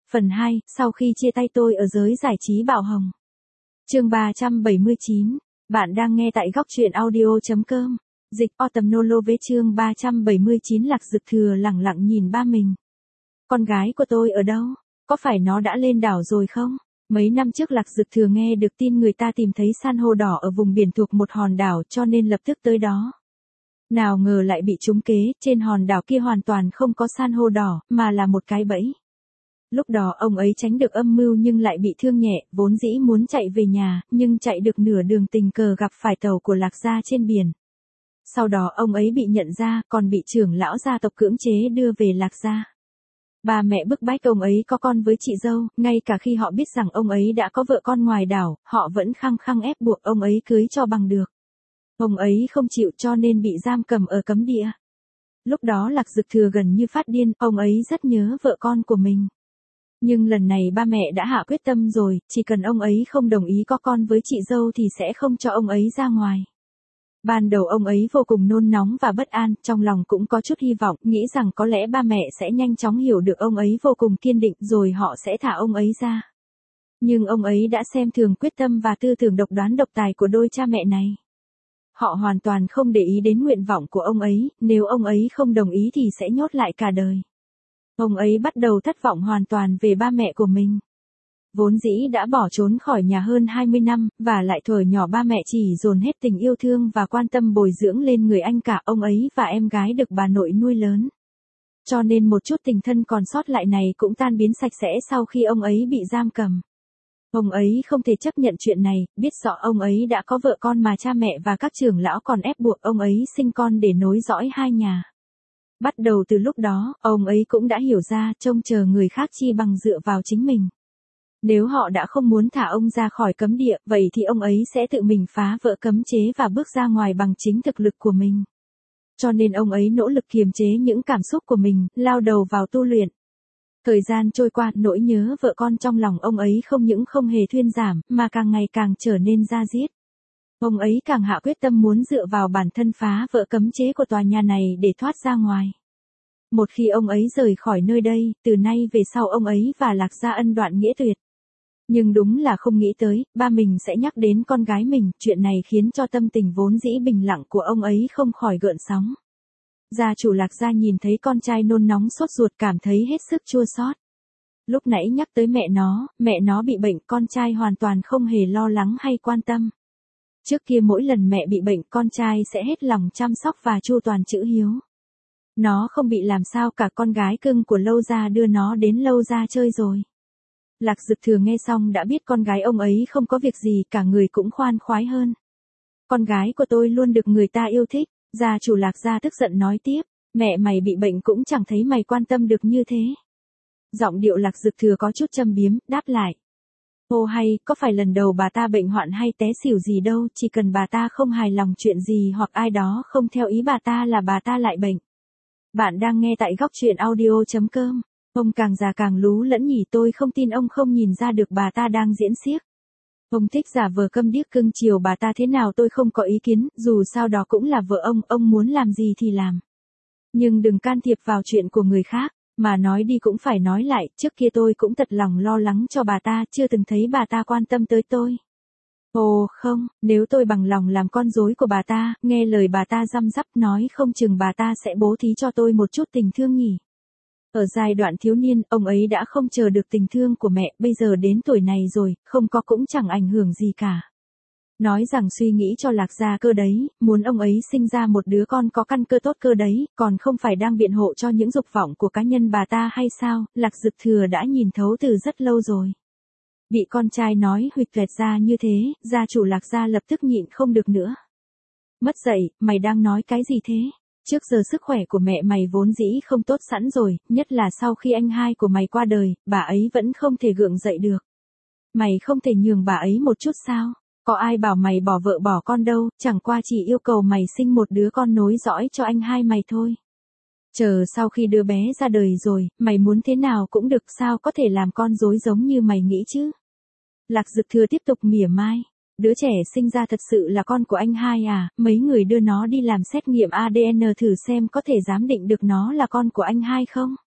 Phần 2, sau khi chia tay tôi ở giới giải trí Bảo Hồng. Chương 379. Bạn đang nghe tại góc truyện audio.com. Dịch Autumn Nolo với chương 379. Lạc Dực Thừa lẳng lặng nhìn ba mình. Con gái của tôi ở đâu? Có phải nó đã lên đảo rồi không? Mấy năm trước Lạc Dực Thừa nghe được tin người ta tìm thấy san hô đỏ ở vùng biển thuộc một hòn đảo cho nên lập tức tới đó. Nào ngờ lại bị trúng kế, trên hòn đảo kia hoàn toàn không có san hô đỏ, mà là một cái bẫy. Lúc đó ông ấy tránh được âm mưu nhưng lại bị thương nhẹ, vốn dĩ muốn chạy về nhà, nhưng chạy được nửa đường tình cờ gặp phải tàu của Lạc gia trên biển. Sau đó ông ấy bị nhận ra, còn bị trưởng lão gia tộc cưỡng chế đưa về Lạc gia. Ba mẹ bức bách ông ấy có con với chị dâu, ngay cả khi họ biết rằng ông ấy đã có vợ con ngoài đảo, họ vẫn khăng khăng ép buộc ông ấy cưới cho bằng được. Ông ấy không chịu cho nên bị giam cầm ở cấm địa. Lúc đó Lạc Dực Thừa gần như phát điên, ông ấy rất nhớ vợ con của mình. Nhưng lần này ba mẹ đã hạ quyết tâm rồi, chỉ cần ông ấy không đồng ý có con với chị dâu thì sẽ không cho ông ấy ra ngoài. Ban đầu ông ấy vô cùng nôn nóng và bất an, trong lòng cũng có chút hy vọng, nghĩ rằng có lẽ ba mẹ sẽ nhanh chóng hiểu được ông ấy vô cùng kiên định rồi họ sẽ thả ông ấy ra. Nhưng ông ấy đã xem thường quyết tâm và tư tưởng độc đoán độc tài của đôi cha mẹ này. Họ hoàn toàn không để ý đến nguyện vọng của ông ấy, nếu ông ấy không đồng ý thì sẽ nhốt lại cả đời. Ông ấy bắt đầu thất vọng hoàn toàn về ba mẹ của mình. Vốn dĩ đã bỏ trốn khỏi nhà hơn 20 năm, và lại thuở nhỏ ba mẹ chỉ dồn hết tình yêu thương và quan tâm bồi dưỡng lên người anh cả, ông ấy và em gái được bà nội nuôi lớn. Cho nên một chút tình thân còn sót lại này cũng tan biến sạch sẽ sau khi ông ấy bị giam cầm. Ông ấy không thể chấp nhận chuyện này, biết rõ ông ấy đã có vợ con mà cha mẹ và các trưởng lão còn ép buộc ông ấy sinh con để nối dõi hai nhà. Bắt đầu từ lúc đó, ông ấy cũng đã hiểu ra trông chờ người khác chi bằng dựa vào chính mình. Nếu họ đã không muốn thả ông ra khỏi cấm địa, vậy thì ông ấy sẽ tự mình phá vỡ cấm chế và bước ra ngoài bằng chính thực lực của mình. Cho nên ông ấy nỗ lực kiềm chế những cảm xúc của mình, lao đầu vào tu luyện. Thời gian trôi qua, nỗi nhớ vợ con trong lòng ông ấy không những không hề thuyên giảm, mà càng ngày càng trở nên da diết. Ông ấy càng hạ quyết tâm muốn dựa vào bản thân phá vỡ cấm chế của tòa nhà này để thoát ra ngoài. Một khi ông ấy rời khỏi nơi đây, từ nay về sau ông ấy và Lạc gia ân đoạn nghĩa tuyệt. Nhưng đúng là không nghĩ tới, ba mình sẽ nhắc đến con gái mình, chuyện này khiến cho tâm tình vốn dĩ bình lặng của ông ấy không khỏi gợn sóng. Gia chủ Lạc gia nhìn thấy con trai nôn nóng sốt ruột cảm thấy hết sức chua xót. Lúc nãy nhắc tới mẹ nó bị bệnh, con trai hoàn toàn không hề lo lắng hay quan tâm. Trước kia mỗi lần mẹ bị bệnh, con trai sẽ hết lòng chăm sóc và chu toàn chữ hiếu. Nó không bị làm sao cả, con gái cưng của Lâu gia đưa nó đến Lâu gia chơi rồi. Lạc Dực Thừa nghe xong đã biết con gái ông ấy không có việc gì, cả người cũng khoan khoái hơn. Con gái của tôi luôn được người ta yêu thích. Gia chủ Lạc gia tức giận nói tiếp, mẹ mày bị bệnh cũng chẳng thấy mày quan tâm được như thế. Giọng điệu Lạc Dực Thừa có chút châm biếm, đáp lại. Ô hay, có phải lần đầu bà ta bệnh hoạn hay té xỉu gì đâu, chỉ cần bà ta không hài lòng chuyện gì hoặc ai đó không theo ý bà ta là bà ta lại bệnh. Bạn đang nghe tại góc truyện audio.com. Ông càng già càng lú lẫn nhỉ, tôi không tin ông không nhìn ra được bà ta đang diễn xiếc. Ông thích giả vờ câm điếc cưng chiều bà ta thế nào tôi không có ý kiến, dù sao đó cũng là vợ ông muốn làm gì thì làm. Nhưng đừng can thiệp vào chuyện của người khác, mà nói đi cũng phải nói lại, trước kia tôi cũng thật lòng lo lắng cho bà ta, chưa từng thấy bà ta quan tâm tới tôi. Ồ không, nếu tôi bằng lòng làm con rối của bà ta, nghe lời bà ta răm rắp nói không chừng bà ta sẽ bố thí cho tôi một chút tình thương nhỉ. Ở giai đoạn thiếu niên, ông ấy đã không chờ được tình thương của mẹ, bây giờ đến tuổi này rồi, không có cũng chẳng ảnh hưởng gì cả. Nói rằng suy nghĩ cho Lạc gia cơ đấy, muốn ông ấy sinh ra một đứa con có căn cơ tốt cơ đấy, còn không phải đang biện hộ cho những dục vọng của cá nhân bà ta hay sao, Lạc Dực Thừa đã nhìn thấu từ rất lâu rồi. Bị con trai nói huỵch toẹt ra như thế, gia chủ Lạc gia lập tức nhịn không được nữa. Mất dậy, mày đang nói cái gì thế? Trước giờ sức khỏe của mẹ mày vốn dĩ không tốt sẵn rồi, nhất là sau khi anh hai của mày qua đời, bà ấy vẫn không thể gượng dậy được. Mày không thể nhường bà ấy một chút sao? Có ai bảo mày bỏ vợ bỏ con đâu, chẳng qua chỉ yêu cầu mày sinh một đứa con nối dõi cho anh hai mày thôi. Chờ sau khi đứa bé ra đời rồi, mày muốn thế nào cũng được, sao có thể làm con rối giống như mày nghĩ chứ? Lạc Dực Thừa tiếp tục mỉa mai. Đứa trẻ sinh ra thật sự là con của anh hai à, mấy người đưa nó đi làm xét nghiệm ADN thử xem có thể giám định được nó là con của anh hai không?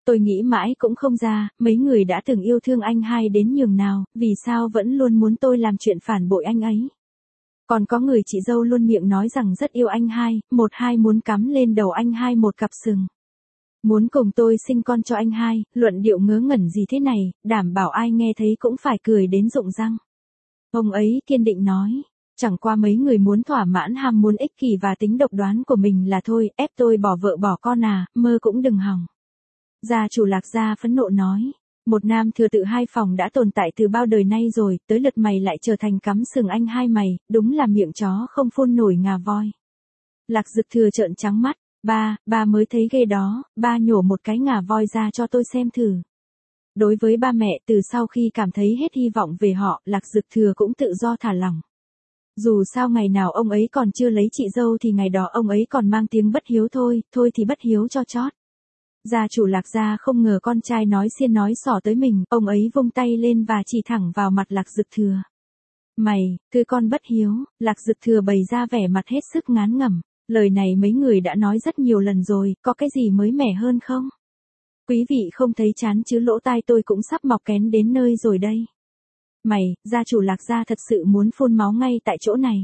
Tôi nghĩ mãi cũng không ra, mấy người đã từng yêu thương anh hai đến nhường nào, vì sao vẫn luôn muốn tôi làm chuyện phản bội anh ấy. Còn có người chị dâu luôn miệng nói rằng rất yêu anh hai, một hai muốn cắm lên đầu anh hai một cặp sừng. Muốn cùng tôi sinh con cho anh hai, luận điệu ngớ ngẩn gì thế này, đảm bảo ai nghe thấy cũng phải cười đến rụng răng. Ông ấy kiên định nói, chẳng qua mấy người muốn thỏa mãn ham muốn ích kỷ và tính độc đoán của mình là thôi, ép tôi bỏ vợ bỏ con à, mơ cũng đừng hòng. Gia chủ Lạc Gia phẫn nộ nói, một nam thừa tự hai phòng đã tồn tại từ bao đời nay rồi, tới lượt mày lại trở thành cắm sừng anh hai mày, đúng là miệng chó không phun nổi ngà voi. Lạc Dực Thừa trợn trắng mắt, ba mới thấy ghê đó, ba nhổ một cái ngà voi ra cho tôi xem thử. Đối với ba mẹ từ sau khi cảm thấy hết hy vọng về họ, Lạc Dực Thừa cũng tự do thả lỏng. Dù sao ngày nào ông ấy còn chưa lấy chị dâu thì ngày đó ông ấy còn mang tiếng bất hiếu thôi thì bất hiếu cho chót. Gia chủ Lạc Gia không ngờ con trai nói xiên nói xỏ tới mình, ông ấy vung tay lên và chỉ thẳng vào mặt Lạc Dực Thừa. Mày, cứ con bất hiếu, Lạc Dực Thừa bày ra vẻ mặt hết sức ngán ngẩm, lời này mấy người đã nói rất nhiều lần rồi, có cái gì mới mẻ hơn không? Quý vị không thấy chán chứ, lỗ tai tôi cũng sắp mọc kén đến nơi rồi đây. Mày, gia chủ Lạc Gia thật sự muốn phun máu ngay tại chỗ này.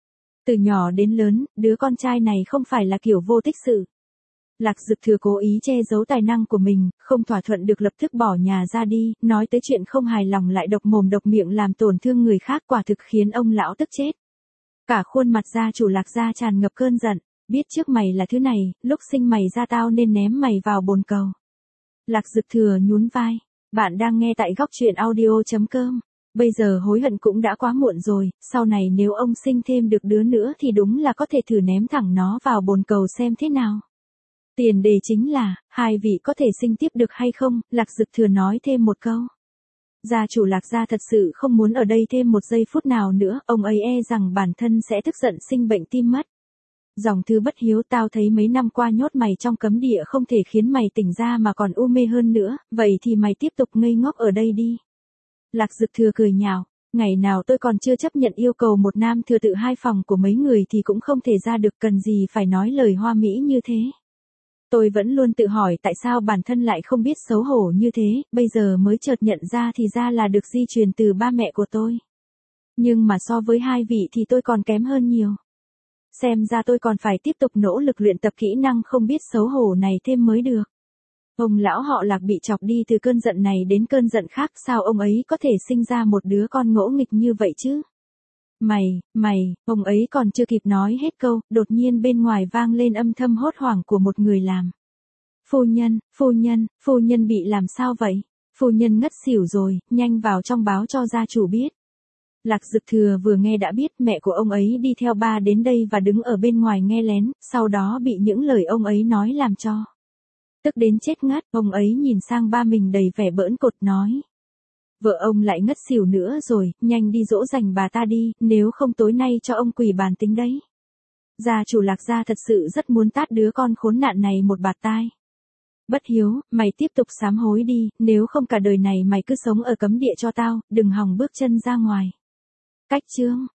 Từ nhỏ đến lớn, đứa con trai này không phải là kiểu vô tích sự. Lạc Dực Thừa cố ý che giấu tài năng của mình, không thỏa thuận được lập tức bỏ nhà ra đi, nói tới chuyện không hài lòng lại độc mồm độc miệng làm tổn thương người khác, quả thực khiến ông lão tức chết. Cả khuôn mặt gia chủ Lạc Gia tràn ngập cơn giận, biết trước mày là thứ này, lúc sinh mày ra tao nên ném mày vào bồn cầu. Lạc Dực Thừa nhún vai, bạn đang nghe tại góc truyện audio.com. Bây giờ hối hận cũng đã quá muộn rồi, sau này nếu ông sinh thêm được đứa nữa thì đúng là có thể thử ném thẳng nó vào bồn cầu xem thế nào. Tiền đề chính là, hai vị có thể sinh tiếp được hay không, Lạc Dực Thừa nói thêm một câu. Gia chủ Lạc Gia thật sự không muốn ở đây thêm một giây phút nào nữa, ông ấy e rằng bản thân sẽ tức giận sinh bệnh tim mất. Dòng thư bất hiếu, tao thấy mấy năm qua nhốt mày trong cấm địa không thể khiến mày tỉnh ra mà còn u mê hơn nữa, vậy thì mày tiếp tục ngây ngốc ở đây đi. Lạc Dực Thừa cười nhạo, ngày nào tôi còn chưa chấp nhận yêu cầu một nam thừa tự hai phòng của mấy người thì cũng không thể ra được, cần gì phải nói lời hoa mỹ như thế. Tôi vẫn luôn tự hỏi tại sao bản thân lại không biết xấu hổ như thế, bây giờ mới chợt nhận ra thì ra là được di truyền từ ba mẹ của tôi. Nhưng mà so với hai vị thì tôi còn kém hơn nhiều. Xem ra tôi còn phải tiếp tục nỗ lực luyện tập kỹ năng không biết xấu hổ này thêm mới được. Ông lão họ Lạc bị chọc đi từ cơn giận này đến cơn giận khác, sao ông ấy có thể sinh ra một đứa con ngỗ nghịch như vậy chứ? Mày, ông ấy còn chưa kịp nói hết câu, đột nhiên bên ngoài vang lên âm thầm hốt hoảng của một người làm. Phu nhân bị làm sao vậy? Phu nhân ngất xỉu rồi, nhanh vào trong báo cho gia chủ biết. Lạc Dực Thừa vừa nghe đã biết mẹ của ông ấy đi theo ba đến đây và đứng ở bên ngoài nghe lén, sau đó bị những lời ông ấy nói làm cho tức đến chết ngắt, ông ấy nhìn sang ba mình đầy vẻ bỡn cợt nói. Vợ ông lại ngất xỉu nữa rồi, nhanh đi dỗ dành bà ta đi, nếu không tối nay cho ông quỳ bàn tính đấy. Gia chủ Lạc Gia thật sự rất muốn tát đứa con khốn nạn này một bạt tai. Bất hiếu, mày tiếp tục sám hối đi, nếu không cả đời này mày cứ sống ở cấm địa cho tao, đừng hòng bước chân ra ngoài. Cách chương